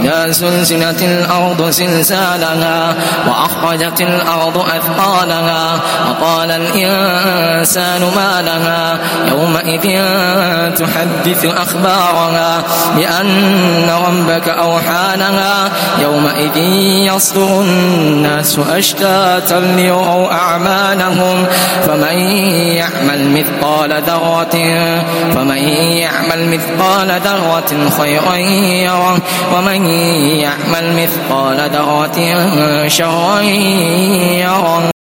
إذا زلزلت الأرض زلزالها وأخرجت الأرض أثقالها وقال الإنسان ما لها يومئذ تحدث أخبارها بأن ربك أوحى لها يومئذ يصدر الناس أشتاتا ليروا أعمالهم فمن يعمل مثقال ذرة خيرا يره ومن يعمل مثقال ذرة شرا يره.